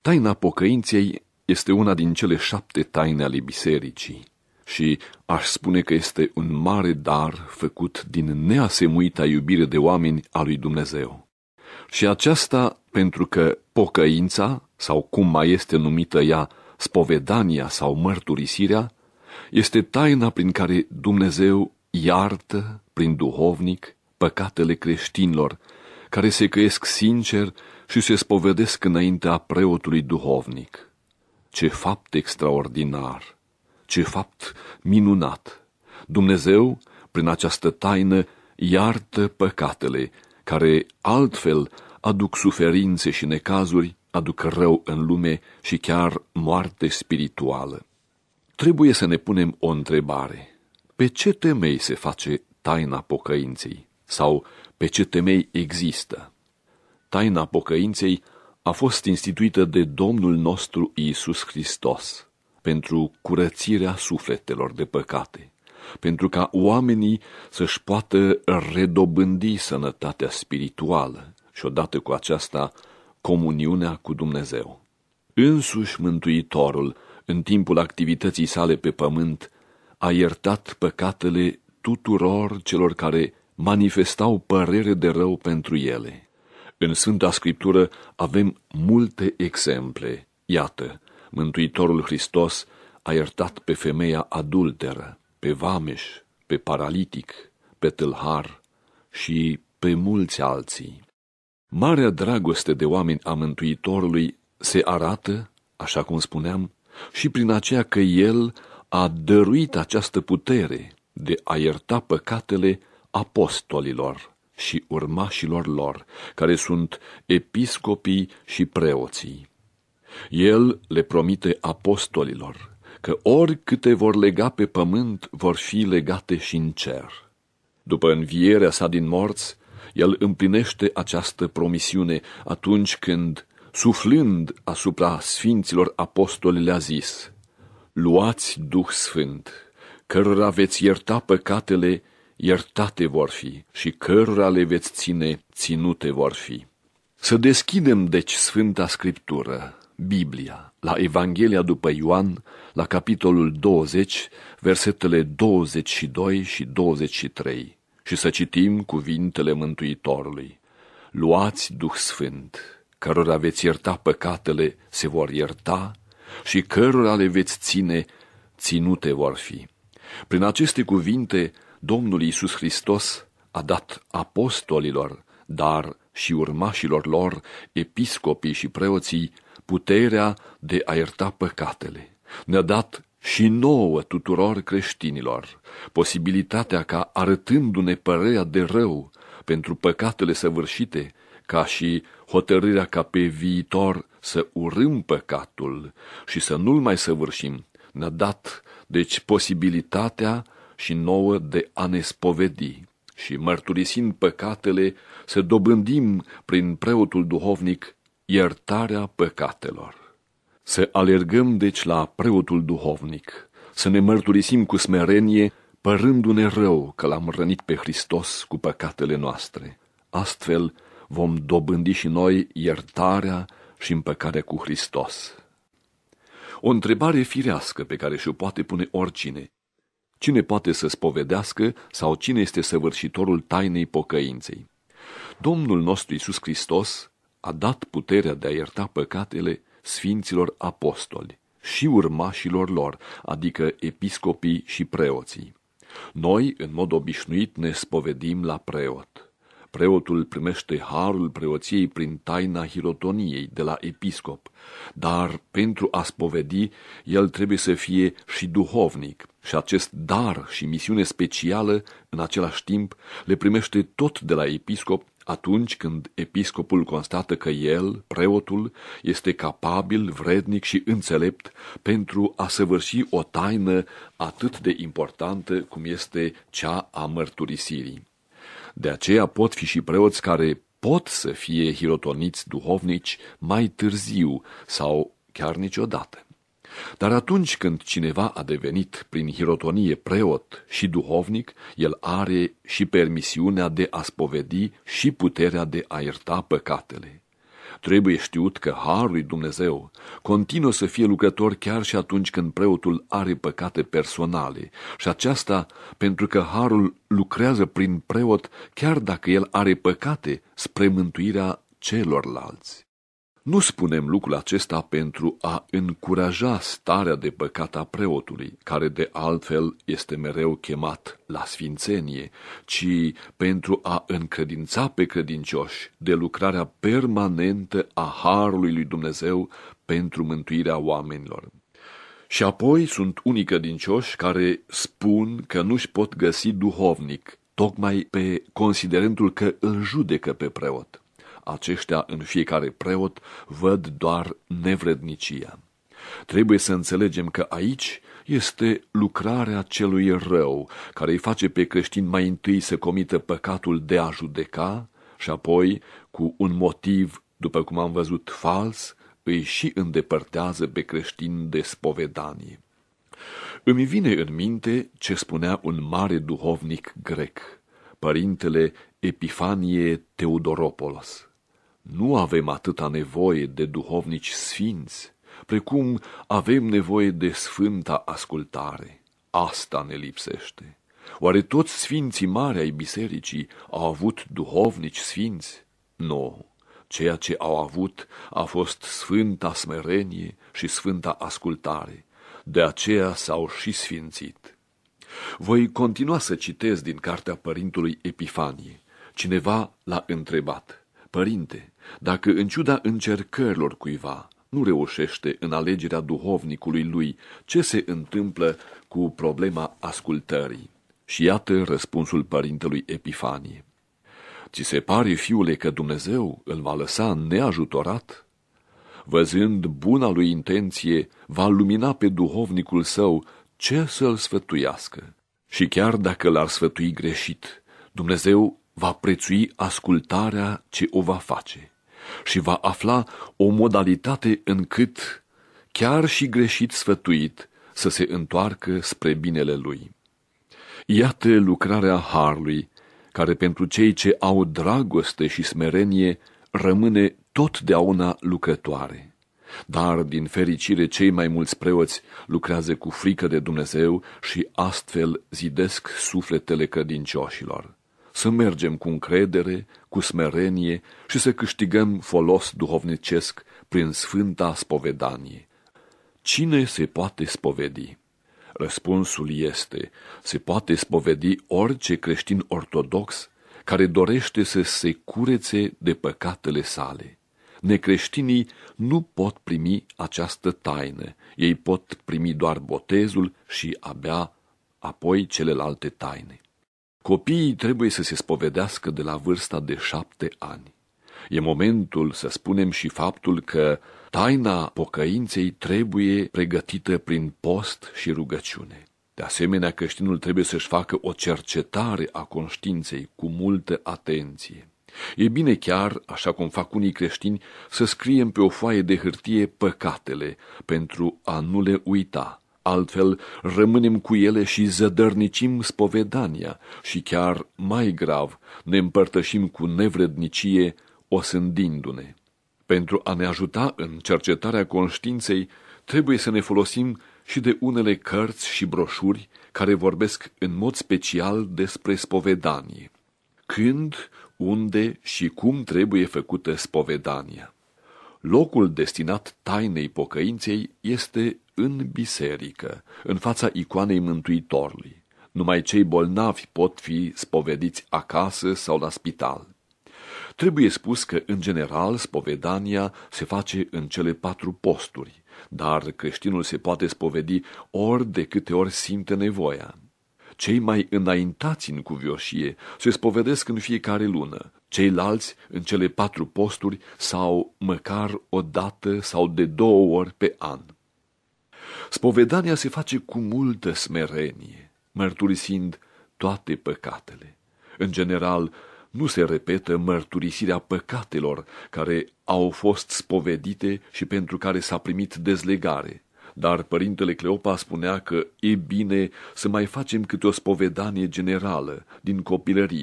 Taina pocăinței este una din cele 7 taine ale bisericii și aș spune că este un mare dar făcut din neasemuita iubire de oameni a lui Dumnezeu. Și aceasta pentru că pocăința, sau cum mai este numită ea, spovedania sau mărturisirea, este taina prin care Dumnezeu iartă, prin duhovnic, păcatele creștinilor, care se căiesc sincer și se spovedesc înaintea preotului duhovnic. Ce fapt extraordinar! Ce fapt minunat! Dumnezeu, prin această taină, iartă păcatele, care altfel aduc suferințe și necazuri, aduc rău în lume și chiar moarte spirituală. Trebuie să ne punem o întrebare. Pe ce temei se face taina pocăinței? Sau pe ce temei există? Taina pocăinței a fost instituită de Domnul nostru Iisus Hristos pentru curățirea sufletelor de păcate, pentru ca oamenii să-și poată redobândi sănătatea spirituală și odată cu aceasta comuniunea cu Dumnezeu. Însuși Mântuitorul, în timpul activității sale pe pământ, a iertat păcatele tuturor celor care manifestau părere de rău pentru ele. În Sfânta Scriptură avem multe exemple. Iată, Mântuitorul Hristos a iertat pe femeia adulteră, pe vameș, pe paralitic, pe tâlhar și pe mulți alții. Marea dragoste de oameni a Mântuitorului se arată, așa cum spuneam, și prin aceea că El a dăruit această putere de a ierta păcatele apostolilor și urmașilor lor, care sunt episcopii și preoții. El le promite apostolilor că oricâte vor lega pe pământ vor fi legate și în cer. După învierea sa din morți, El împlinește această promisiune atunci când, suflând asupra sfinților apostoli, le-a zis: luați Duh Sfânt, cărora veți ierta păcatele, iertate vor fi, și cărora le veți ține, ținute vor fi. Să deschidem, deci, Sfânta Scriptură, Biblia, la Evanghelia după Ioan, la capitolul 20, versetele 22 și 23, și să citim cuvintele Mântuitorului. Luați Duh Sfânt, cărora veți ierta păcatele, se vor ierta, și cărora le veți ține, ținute vor fi. Prin aceste cuvinte, Domnul Iisus Hristos a dat apostolilor, dar și urmașilor lor, episcopii și preoții, puterea de a ierta păcatele. Ne-a dat și nouă tuturor creștinilor posibilitatea ca, arătându-ne părerea de rău pentru păcatele săvârșite, ca și hotărârea ca pe viitor să urâm păcatul și să nu-l mai săvârșim, ne-a dat, deci, posibilitatea și nouă de a ne spovedi și, mărturisind păcatele, să dobândim prin preotul duhovnic iertarea păcatelor. Să alergăm, deci, la preotul duhovnic, să ne mărturisim cu smerenie, părându-ne rău că l-am rănit pe Hristos cu păcatele noastre. Astfel vom dobândi și noi iertarea și împăcarea cu Hristos. O întrebare firească pe care și-o poate pune oricine: cine poate să spovedească sau cine este săvârșitorul tainei pocăinței? Domnul nostru Iisus Hristos a dat puterea de a ierta păcatele sfinților apostoli și urmașilor lor, adică episcopii și preoții. Noi, în mod obișnuit, ne spovedim la preot. Preotul primește harul preoției prin taina hirotoniei de la episcop, dar pentru a spovedi, el trebuie să fie și duhovnic și acest dar și misiune specială, în același timp, le primește tot de la episcop atunci când episcopul constată că el, preotul, este capabil, vrednic și înțelept pentru a săvârși o taină atât de importantă cum este cea a mărturisirii. De aceea pot fi și preoți care pot să fie hirotoniți duhovnici mai târziu sau chiar niciodată. Dar atunci când cineva a devenit prin hirotonie preot și duhovnic, el are și permisiunea de a spovedi și puterea de a ierta păcatele. Trebuie știut că harul lui Dumnezeu continuă să fie lucrător chiar și atunci când preotul are păcate personale, și aceasta pentru că harul lucrează prin preot chiar dacă el are păcate spre mântuirea celorlalți. Nu spunem lucrul acesta pentru a încuraja starea de păcat a preotului, care de altfel este mereu chemat la sfințenie, ci pentru a încredința pe credincioși de lucrarea permanentă a harului lui Dumnezeu pentru mântuirea oamenilor. Și apoi sunt unii credincioși care spun că nu-și pot găsi duhovnic, tocmai pe considerentul că îl judecă pe preot. Aceștia în fiecare preot văd doar nevrednicia. Trebuie să înțelegem că aici este lucrarea celui rău, care îi face pe creștini mai întâi să comită păcatul de a judeca și apoi, cu un motiv, după cum am văzut, fals, îi și îndepărtează pe creștini de spovedanie. Îmi vine în minte ce spunea un mare duhovnic grec, părintele Epifanie Teodoropoulos. Nu avem atâta nevoie de duhovnici sfinți, precum avem nevoie de sfânta ascultare. Asta ne lipsește. Oare toți sfinții mari ai bisericii au avut duhovnici sfinți? Nu. Ceea ce au avut a fost sfânta smerenie și sfânta ascultare. De aceea s-au și sfințit. Voi continua să citesc din cartea părintului Epifanie. Cineva l-a întrebat: Părinte, dacă în ciuda încercărilor cuiva nu reușește în alegerea duhovnicului lui, ce se întâmplă cu problema ascultării? Și iată răspunsul părintelui Epifanie. Ți se pare, fiule, că Dumnezeu îl va lăsa neajutorat? Văzând buna lui intenție, va lumina pe duhovnicul său ce să-l sfătuiască. Și chiar dacă l-ar sfătui greșit, Dumnezeu va prețui ascultarea ce o va face și va afla o modalitate încât, chiar și greșit sfătuit, să se întoarcă spre binele lui. Iată lucrarea harului, care pentru cei ce au dragoste și smerenie rămâne totdeauna lucrătoare. Dar, din fericire, cei mai mulți preoți lucrează cu frică de Dumnezeu și astfel zidesc sufletele credincioșilor. Să mergem cu încredere, cu smerenie și să câștigăm folos duhovnicesc prin sfânta spovedanie. Cine se poate spovedi? Răspunsul este: se poate spovedi orice creștin ortodox care dorește să se curețe de păcatele sale. Necreștinii nu pot primi această taină, ei pot primi doar botezul și abia apoi celelalte taine. Copiii trebuie să se spovedească de la vârsta de 7 ani. E momentul să spunem și faptul că taina pocăinței trebuie pregătită prin post și rugăciune. De asemenea, creștinul trebuie să-și facă o cercetare a conștiinței cu multă atenție. E bine chiar, așa cum fac unii creștini, să scriem pe o foaie de hârtie păcatele pentru a nu le uita. Altfel, rămânem cu ele și zădărnicim spovedania și chiar mai grav, ne împărtășim cu nevrednicie, osândindu-ne. Pentru a ne ajuta în cercetarea conștiinței, trebuie să ne folosim și de unele cărți și broșuri care vorbesc în mod special despre spovedanie. Când, unde și cum trebuie făcută spovedania. Locul destinat tainei pocăinței este în biserică, în fața icoanei Mântuitorului. Numai cei bolnavi pot fi spovediți acasă sau la spital. Trebuie spus că, în general, spovedania se face în cele 4 posturi, dar creștinul se poate spovedi ori de câte ori simte nevoia. Cei mai înaintați în cuvioșie se spovedesc în fiecare lună, ceilalți în cele 4 posturi sau măcar o dată sau de 2 ori pe an. Spovedania se face cu multă smerenie, mărturisind toate păcatele. În general, nu se repetă mărturisirea păcatelor care au fost spovedite și pentru care s-a primit dezlegare. Dar părintele Cleopa spunea că e bine să mai facem câte o spovedanie generală din copilărie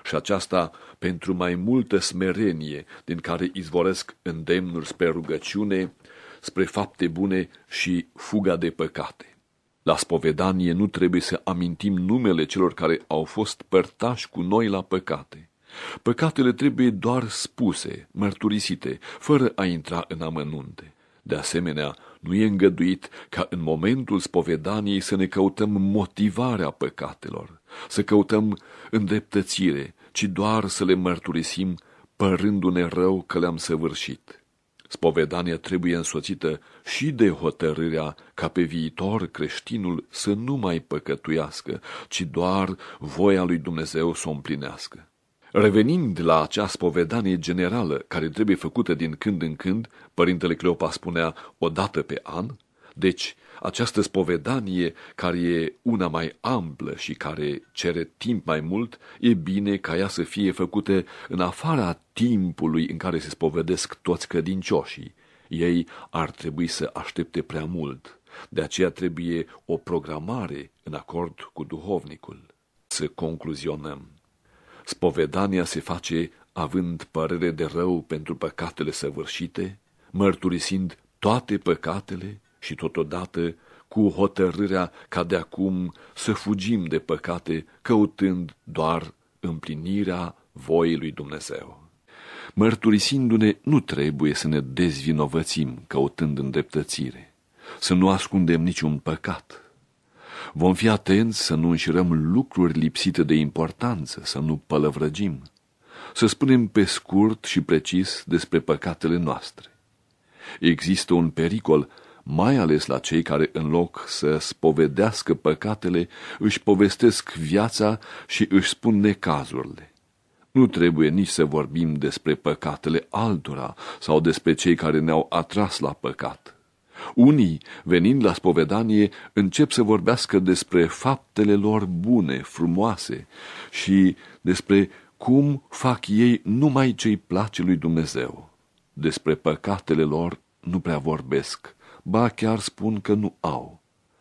și aceasta pentru mai multă smerenie, din care izvoresc îndemnuri spre rugăciune, spre fapte bune și fuga de păcate. La spovedanie nu trebuie să amintim numele celor care au fost părtași cu noi la păcate. Păcatele trebuie doar spuse, mărturisite, fără a intra în amănunte. De asemenea, nu e îngăduit ca în momentul spovedaniei să ne căutăm motivarea păcatelor, să căutăm îndreptățire, ci doar să le mărturisim părându-ne rău că le-am săvârșit. Spovedania trebuie însoțită și de hotărârea ca pe viitor creștinul să nu mai păcătuiască, ci doar voia lui Dumnezeu să o împlinească. Revenind la acea spovedanie generală care trebuie făcută din când în când, părintele Cleopa spunea o dată pe an, deci această spovedanie care e una mai amplă și care cere timp mai mult, e bine ca ea să fie făcută în afara timpului în care se spovedesc toți credincioșii. Ei ar trebui să aștepte prea mult, de aceea trebuie o programare în acord cu duhovnicul. Să concluzionăm. Spovedania se face având părere de rău pentru păcatele săvârșite, mărturisind toate păcatele și totodată cu hotărârea ca de acum să fugim de păcate, căutând doar împlinirea voii lui Dumnezeu. Mărturisindu-ne, nu trebuie să ne dezvinovățim căutând îndreptățire, să nu ascundem niciun păcat. Vom fi atenți să nu înșirăm lucruri lipsite de importanță, să nu pălăvrăgim, să spunem pe scurt și precis despre păcatele noastre. Există un pericol, mai ales la cei care, în loc să spovedească păcatele, își povestesc viața și își spun necazurile. Nu trebuie nici să vorbim despre păcatele altora sau despre cei care ne-au atras la păcat. Unii, venind la spovedanie, încep să vorbească despre faptele lor bune, frumoase și despre cum fac ei numai ce-i place lui Dumnezeu. Despre păcatele lor nu prea vorbesc, ba chiar spun că nu au.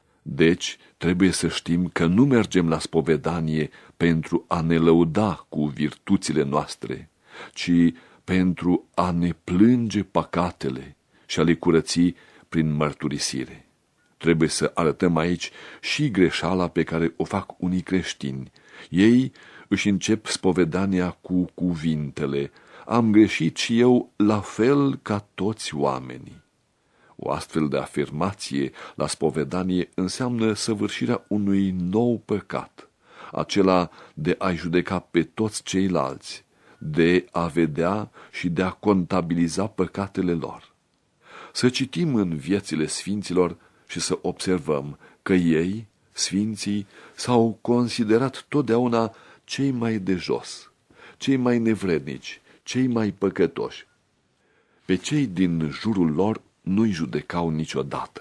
Deci, trebuie să știm că nu mergem la spovedanie pentru a ne lăuda cu virtuțile noastre, ci pentru a ne plânge păcatele și a le curăți prin mărturisire. Trebuie să arătăm aici și greșeala pe care o fac unii creștini. Ei își încep spovedania cu cuvintele: am greșit și eu la fel ca toți oamenii. O astfel de afirmație la spovedanie înseamnă săvârșirea unui nou păcat, acela de a judeca pe toți ceilalți, de a vedea și de a contabiliza păcatele lor. Să citim în viețile sfinților și să observăm că ei, sfinții, s-au considerat totdeauna cei mai de jos, cei mai nevrednici, cei mai păcătoși. Pe cei din jurul lor nu-i judecau niciodată.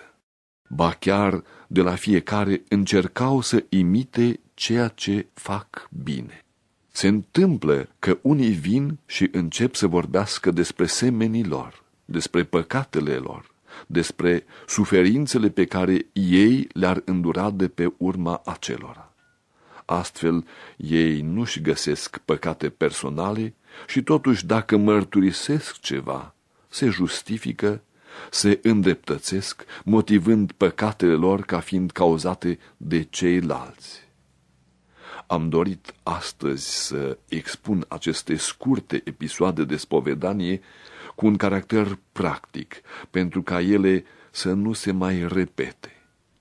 Ba chiar de la fiecare încercau să imite ceea ce fac bine. Se întâmplă că unii vin și încep să vorbească despre semenii lor, despre păcatele lor, despre suferințele pe care ei le-ar îndura de pe urma acelora. Astfel, ei nu-și găsesc păcate personale și totuși, dacă mărturisesc ceva, se justifică, se îndreptățesc, motivând păcatele lor ca fiind cauzate de ceilalți. Am dorit astăzi să expun aceste scurte episoade de spovedanie cu un caracter practic, pentru ca ele să nu se mai repete.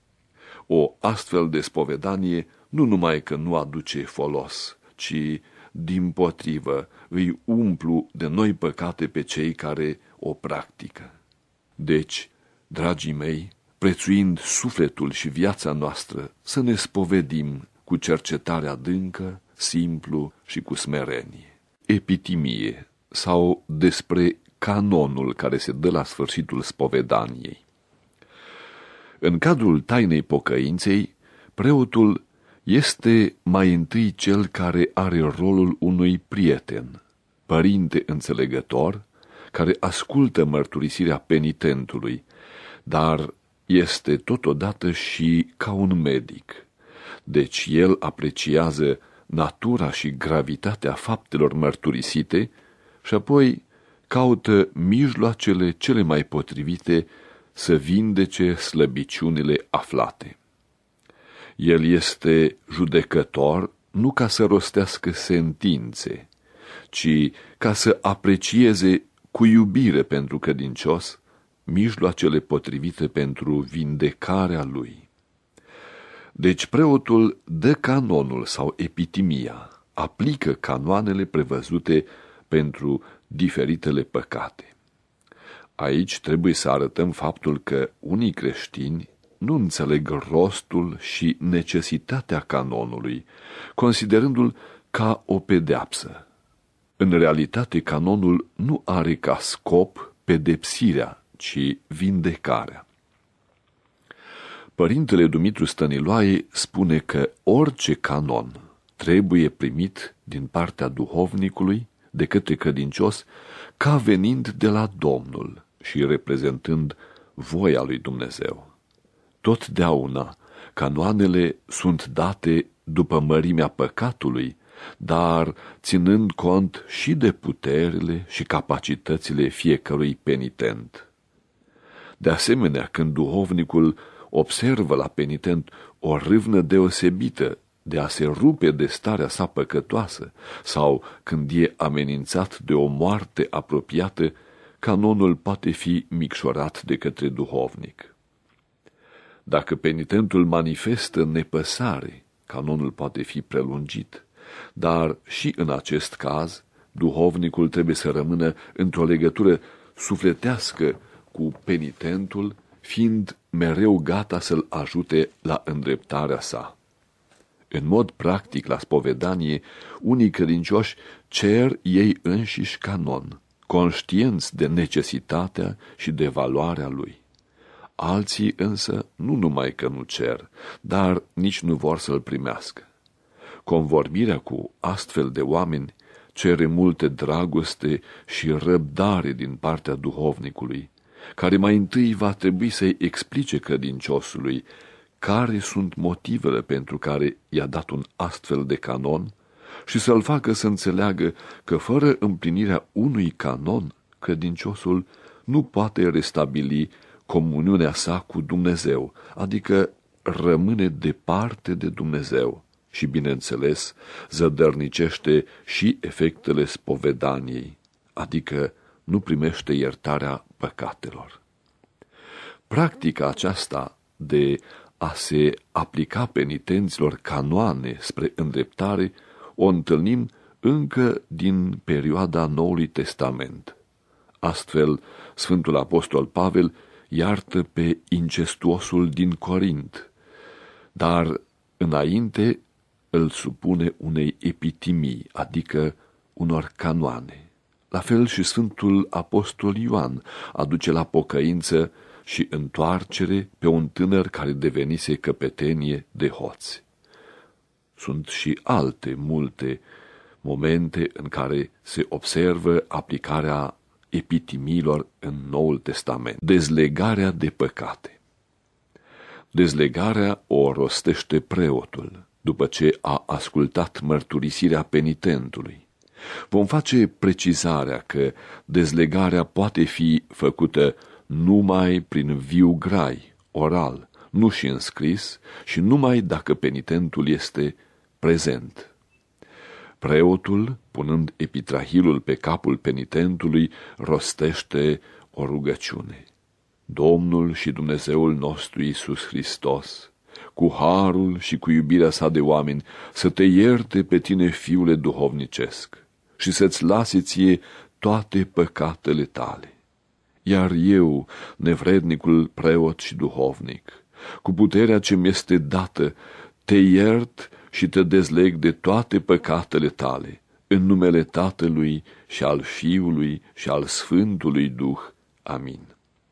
O astfel de spovedanie nu numai că nu aduce folos, ci, dimpotrivă, îi umplu de noi păcate pe cei care o practică. Deci, dragii mei, prețuind sufletul și viața noastră, să ne spovedim cu cercetare adâncă, simplu și cu smerenie. Epitimie sau despre canonul care se dă la sfârșitul spovedaniei. În cadrul tainei pocăinței, preotul este mai întâi cel care are rolul unui prieten, părinte înțelegător, care ascultă mărturisirea penitentului, dar este totodată și ca un medic. Deci el apreciază natura și gravitatea faptelor mărturisite și apoi caută mijloacele cele mai potrivite să vindece slăbiciunile aflate. El este judecător nu ca să rostească sentințe, ci ca să aprecieze cu iubire pentru credincios mijloacele potrivite pentru vindecarea lui. Deci preotul dă canonul sau epitimia, aplică canoanele prevăzute pentru diferitele păcate. Aici trebuie să arătăm faptul că unii creștini nu înțeleg rostul și necesitatea canonului, considerându-l ca o pedeapsă. În realitate, canonul nu are ca scop pedepsirea, ci vindecarea. Părintele Dumitru Stăniloae spune că orice canon trebuie primit din partea duhovnicului de către credincios ca venind de la Domnul și reprezentând voia lui Dumnezeu. Totdeauna, canoanele sunt date după mărimea păcatului, dar ținând cont și de puterile și capacitățile fiecărui penitent. De asemenea, când duhovnicul observă la penitent o râvnă deosebită de a se rupe de starea sa păcătoasă sau când e amenințat de o moarte apropiată, canonul poate fi micșorat de către duhovnic. Dacă penitentul manifestă nepăsare, canonul poate fi prelungit, dar și în acest caz, duhovnicul trebuie să rămână într-o legătură sufletească cu penitentul, fiind mereu gata să-l ajute la îndreptarea sa. În mod practic, la spovedanie, unii credincioși cer ei înșiși canon, conștienți de necesitatea și de valoarea lui. Alții însă nu numai că nu cer, dar nici nu vor să-l primească. Convorbirea cu astfel de oameni cere multe dragoste și răbdare din partea duhovnicului, care mai întâi va trebui să-i explice credinciosului care sunt motivele pentru care i-a dat un astfel de canon și să-l facă să înțeleagă că fără împlinirea unui canon, credinciosul nu poate restabili comuniunea sa cu Dumnezeu, adică rămâne departe de Dumnezeu și, bineînțeles, zădărnicește și efectele spovedaniei, adică nu primește iertarea păcatelor. Practica aceasta de a se aplica penitenților canoane spre îndreptare o întâlnim încă din perioada Noului Testament. Astfel, Sfântul Apostol Pavel iartă pe incestuosul din Corint, dar înainte îl supune unei epitimii, adică unor canoane. La fel și Sfântul Apostol Ioan aduce la pocăință și întoarcere pe un tânăr care devenise căpetenie de hoți. Sunt și alte multe momente în care se observă aplicarea epitimilor în Noul Testament. Dezlegarea de păcate. Dezlegarea o rostește preotul după ce a ascultat mărturisirea penitentului. Vom face precizarea că dezlegarea poate fi făcută numai prin viu grai, oral, nu și în scris și numai dacă penitentul este prezent. Preotul, punând epitrahilul pe capul penitentului, rostește o rugăciune. Domnul și Dumnezeul nostru Iisus Hristos, cu harul și cu iubirea sa de oameni, să te ierte pe tine, fiule duhovnicesc, și să-ți lase ție toate păcatele tale. Iar eu, nevrednicul preot și duhovnic, cu puterea ce mi-este dată, te iert și te dezleg de toate păcatele tale, în numele Tatălui și al Fiului și al Sfântului Duh. Amin.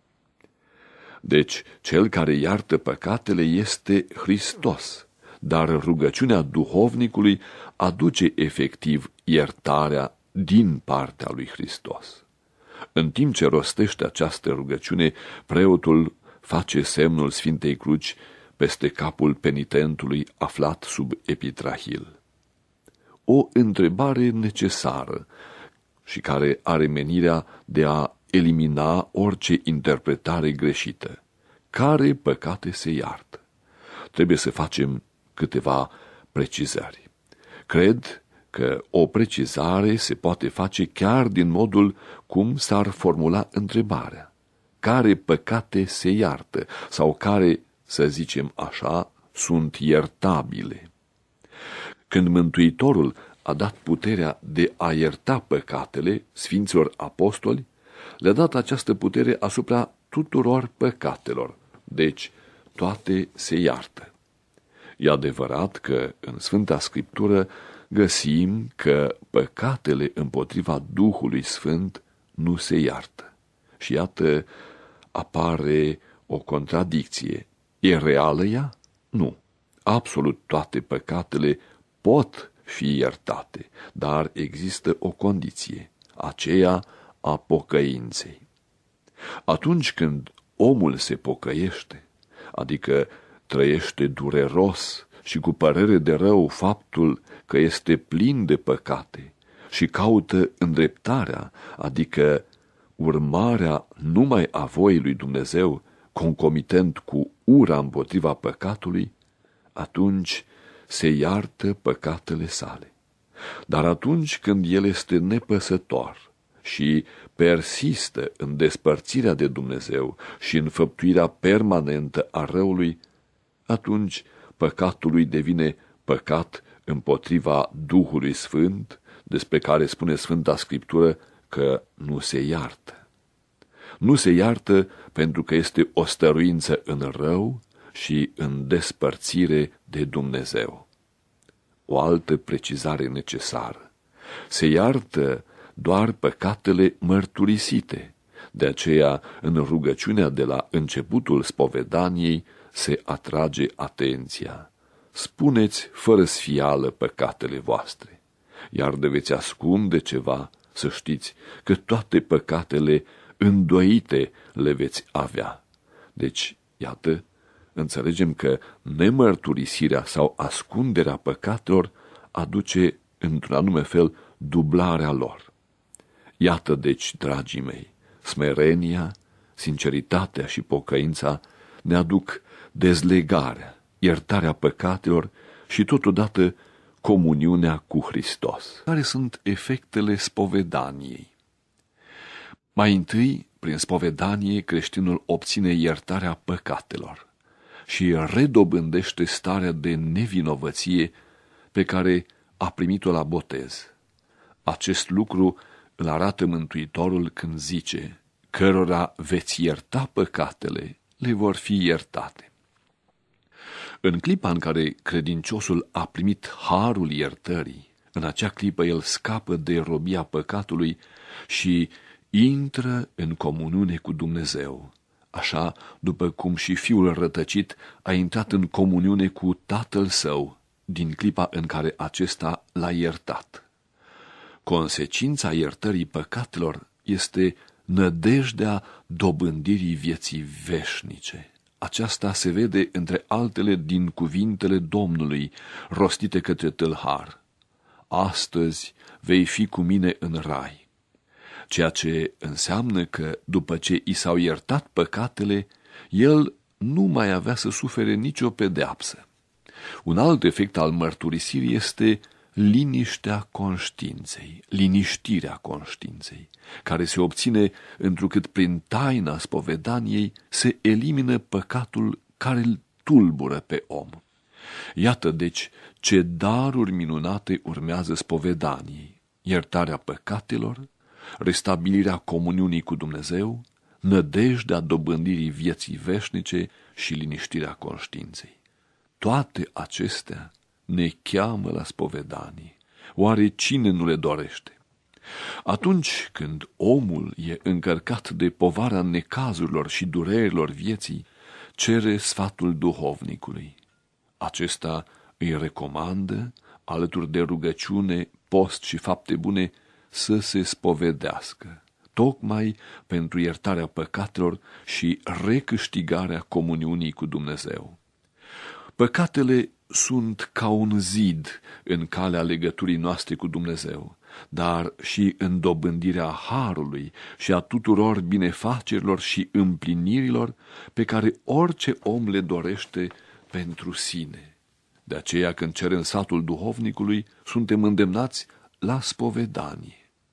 Deci, cel care iartă păcatele este Hristos, dar rugăciunea duhovnicului aduce efectiv iertarea din partea lui Hristos. În timp ce rostește această rugăciune, preotul face semnul Sfintei Cruci peste capul penitentului aflat sub epitrahil. o întrebare necesară și care are menirea de a elimina orice interpretare greșită. Care păcate se iartă? Trebuie să facem câteva precizări. Cred că o precizare se poate face chiar din modul cum s-ar formula întrebarea. Care păcate se iartă sau care, să zicem așa, sunt iertabile? Când Mântuitorul a dat puterea de a ierta păcatele Sfinților Apostoli, le-a dat această putere asupra tuturor păcatelor, deci toate se iartă. E adevărat că în Sfânta Scriptură găsim că păcatele împotriva Duhului Sfânt nu se iartă. Și iată, apare o contradicție. E reală ea? Nu. Absolut toate păcatele pot fi iertate, dar există o condiție, aceea a pocăinței. Atunci când omul se pocăiește, adică trăiește dureros și cu părere de rău faptul că este plin de păcate și caută îndreptarea, adică urmarea numai a voii lui Dumnezeu, concomitent cu ura împotriva păcatului, atunci se iartă păcatele sale. Dar atunci când el este nepăsător și persistă în despărțirea de Dumnezeu și în făptuirea permanentă a răului, atunci păcatul lui devine păcat împotriva Duhului Sfânt, despre care spune Sfânta Scriptură că nu se iartă. Nu se iartă pentru că este o stăruință în rău și în despărțire de Dumnezeu. O altă precizare necesară. Se iartă doar păcatele mărturisite. De aceea, în rugăciunea de la începutul spovedaniei, se atrage atenția. Spuneți fără sfială păcatele voastre, iar de veți ascunde ceva, să știți că toate păcatele îndoite le veți avea. Deci, iată, înțelegem că nemărturisirea sau ascunderea păcatelor aduce, într-un anume fel, dublarea lor. Iată, deci, dragii mei, smerenia, sinceritatea și pocăința ne aduc dezlegarea, iertarea păcatelor și totodată comuniunea cu Hristos. Care sunt efectele spovedaniei? Mai întâi, prin spovedanie, creștinul obține iertarea păcatelor și redobândește starea de nevinovăție pe care a primit-o la botez. Acest lucru îl arată Mântuitorul când zice: cărora veți ierta păcatele, le vor fi iertate. În clipa în care credinciosul a primit harul iertării, în acea clipă el scapă de robia păcatului și intră în comuniune cu Dumnezeu, așa după cum și fiul rătăcit a intrat în comuniune cu tatăl său din clipa în care acesta l-a iertat. Consecința iertării păcatelor este nădejdea dobândirii vieții veșnice. Aceasta se vede, între altele, din cuvintele Domnului rostite către tâlhar: astăzi vei fi cu mine în rai. Ceea ce înseamnă că, după ce i s-au iertat păcatele, el nu mai avea să sufere nicio pedeapsă. Un alt efect al mărturisirii este liniștea conștiinței, liniștirea conștiinței, care se obține întrucât prin taina spovedaniei se elimină păcatul care îl tulbură pe om. Iată deci ce daruri minunate urmează spovedaniei: iertarea păcatelor, restabilirea comuniunii cu Dumnezeu, nădejdea dobândirii vieții veșnice și liniștirea conștiinței. Toate acestea ne cheamă la spovedanie. Oare cine nu le dorește? Atunci când omul e încărcat de povara necazurilor și durerilor vieții, cere sfatul duhovnicului. Acesta îi recomandă, alături de rugăciune, post și fapte bune, să se spovedească, tocmai pentru iertarea păcatelor și recâștigarea comuniunii cu Dumnezeu. Păcatele sunt ca un zid în calea legăturii noastre cu Dumnezeu, dar și în dobândirea harului și a tuturor binefacerilor și împlinirilor pe care orice om le dorește pentru sine. De aceea, când cerem satul duhovnicului, suntem îndemnați la spovedanie.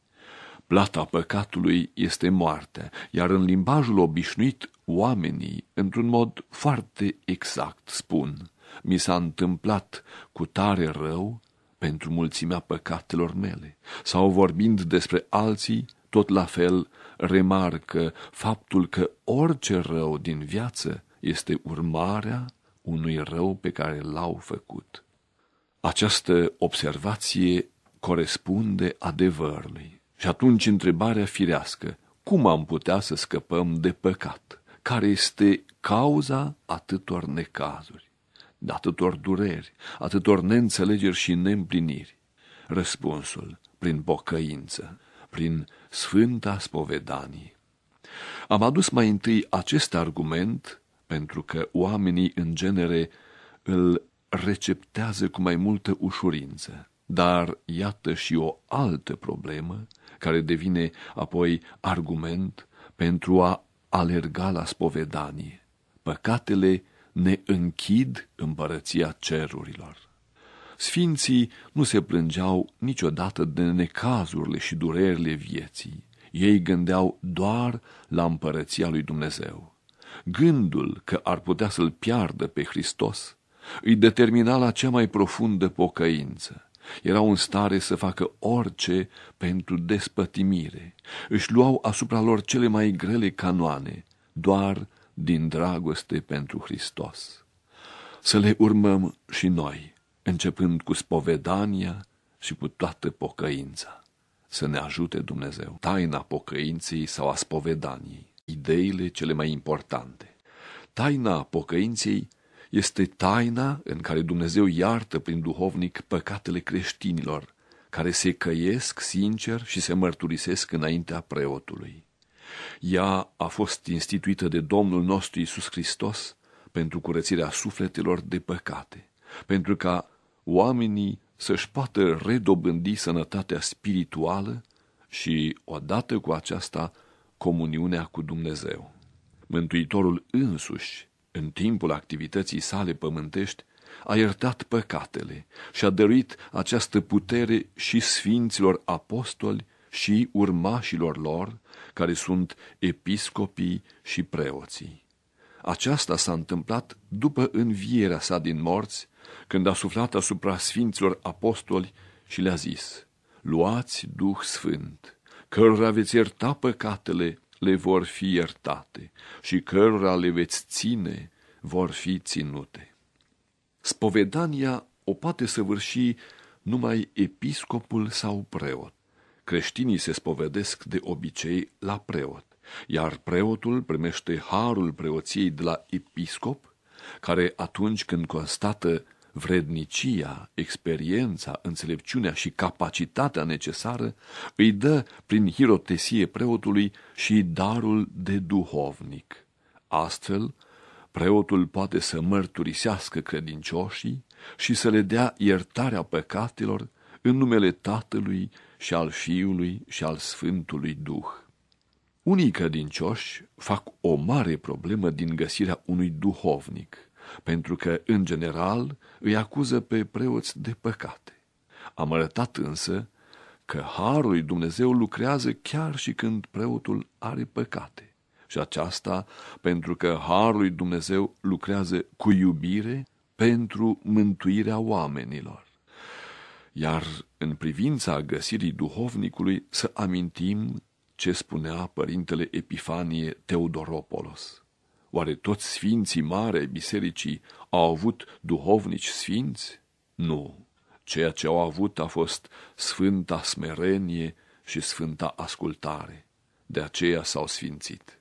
Plata păcatului este moartea, iar în limbajul obișnuit, oamenii, într-un mod foarte exact, spun: mi s-a întâmplat cu tare rău pentru mulțimea păcatelor mele. Sau vorbind despre alții, tot la fel, remarcă faptul că orice rău din viață este urmarea unui rău pe care l-au făcut. Această observație corespunde adevărului. Și atunci întrebarea firească: cum am putea să scăpăm de păcat? Care este cauza atâtor necazuri, de atâtor dureri, atâtor neînțelegeri și neîmpliniri? Răspunsul: prin pocăință, prin sfânta spovedanie. Am adus mai întâi acest argument pentru că oamenii în genere îl receptează cu mai multă ușurință. Dar iată și o altă problemă care devine apoi argument pentru a alerga la spovedanie. Păcatele ne închid împărăția cerurilor. Sfinții nu se plângeau niciodată de necazurile și durerile vieții. Ei gândeau doar la împărăția lui Dumnezeu. Gândul că ar putea să-L piardă pe Hristos îi determina la cea mai profundă pocăință. Erau în stare să facă orice pentru despătimire. Își luau asupra lor cele mai grele canoane, doar din dragoste pentru Hristos. Să le urmăm și noi, începând cu spovedania și cu toată pocăința. Să ne ajute Dumnezeu. Taina pocăinței sau a spovedaniei, ideile cele mai importante. Taina pocăinței este taina în care Dumnezeu iartă prin duhovnic păcatele creștinilor, care se căiesc sincer și se mărturisesc înaintea preotului. Ea a fost instituită de Domnul nostru Iisus Hristos pentru curățirea sufletelor de păcate, pentru ca oamenii să-și poată redobândi sănătatea spirituală și, odată cu aceasta, comuniunea cu Dumnezeu. Mântuitorul însuși, în timpul activității sale pământești, a iertat păcatele și a dăruit această putere și sfinților apostoli și urmașilor lor, care sunt episcopii și preoții. Aceasta s-a întâmplat după învierea sa din morți, când a suflat asupra sfinților apostoli și le-a zis: luați Duh Sfânt, cărora veți ierta păcatele, le vor fi iertate, și cărora le veți ține, vor fi ținute. Spovedania o poate săvârși numai episcopul sau preot. Creștinii se spovedesc de obicei la preot, iar preotul primește harul preoției de la episcop, care atunci când constată vrednicia, experiența, înțelepciunea și capacitatea necesară, îi dă prin hirotesie preotului și darul de duhovnic. Astfel, preotul poate să mărturisească credincioșii și să le dea iertarea păcatelor în numele Tatălui și al Fiului și al Sfântului Duh. Unii credincioși fac o mare problemă din găsirea unui duhovnic, pentru că, în general, îi acuză pe preoți de păcate. Am arătat însă că harul lui Dumnezeu lucrează chiar și când preotul are păcate. Și aceasta pentru că harul lui Dumnezeu lucrează cu iubire pentru mântuirea oamenilor. Iar în privința găsirii duhovnicului să amintim ce spunea părintele Epifanie Teodoropolos. Oare toți sfinții mari ai bisericii au avut duhovnici sfinți? Nu. Ceea ce au avut a fost sfânta smerenie și sfânta ascultare. De aceea s-au sfințit.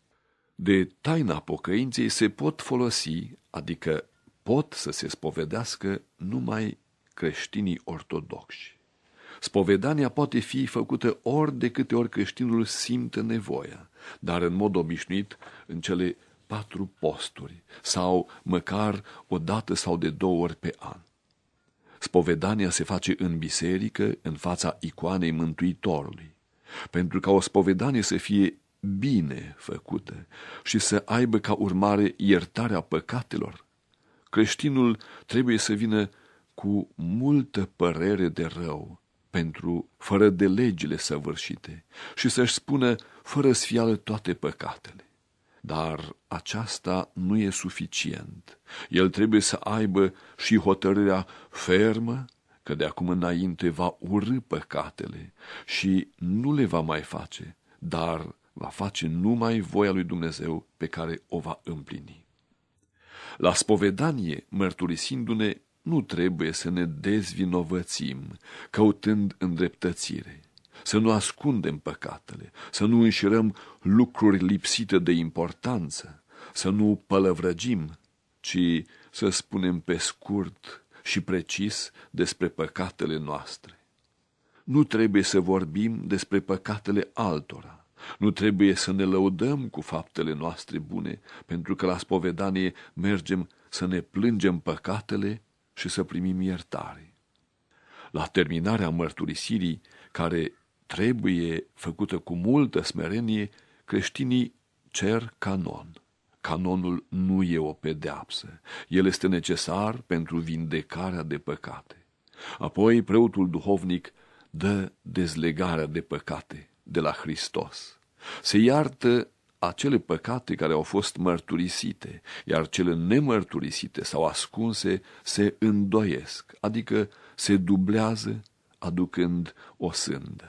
De taina pocăinței se pot folosi, adică pot să se spovedească numai creștinii ortodoxi. Spovedania poate fi făcută ori de câte ori creștinul simte nevoia, dar în mod obișnuit în cele 4 posturi sau măcar o dată sau de 2 ori pe an. Spovedania se face în biserică, în fața icoanei Mântuitorului. Pentru ca o spovedanie să fie bine făcută și să aibă ca urmare iertarea păcatelor, creștinul trebuie să vină cu multă părere de rău pentru fără de legile săvârșite și să-și spună fără sfială toate păcatele. Dar aceasta nu e suficient. El trebuie să aibă și hotărârea fermă că de acum înainte va urî păcatele și nu le va mai face, dar va face numai voia lui Dumnezeu pe care o va împlini. La spovedanie, mărturisindu-ne, nu trebuie să ne dezvinovățim, căutând îndreptățire, să nu ascundem păcatele, să nu înșirăm lucruri lipsite de importanță, să nu pălăvrăgim, ci să spunem pe scurt și precis despre păcatele noastre. Nu trebuie să vorbim despre păcatele altora. Nu trebuie să ne lăudăm cu faptele noastre bune, pentru că la spovedanie mergem să ne plângem păcatele și să primim iertare. La terminarea mărturisirii, care trebuie făcută cu multă smerenie, creștinii cer canon. Canonul nu e o pedeapsă. El este necesar pentru vindecarea de păcate. Apoi preotul duhovnic dă dezlegarea de păcate de la Hristos. Se iartă acele păcate care au fost mărturisite, iar cele nemărturisite sau ascunse se îndoiesc, adică se dublează, aducând o sândă.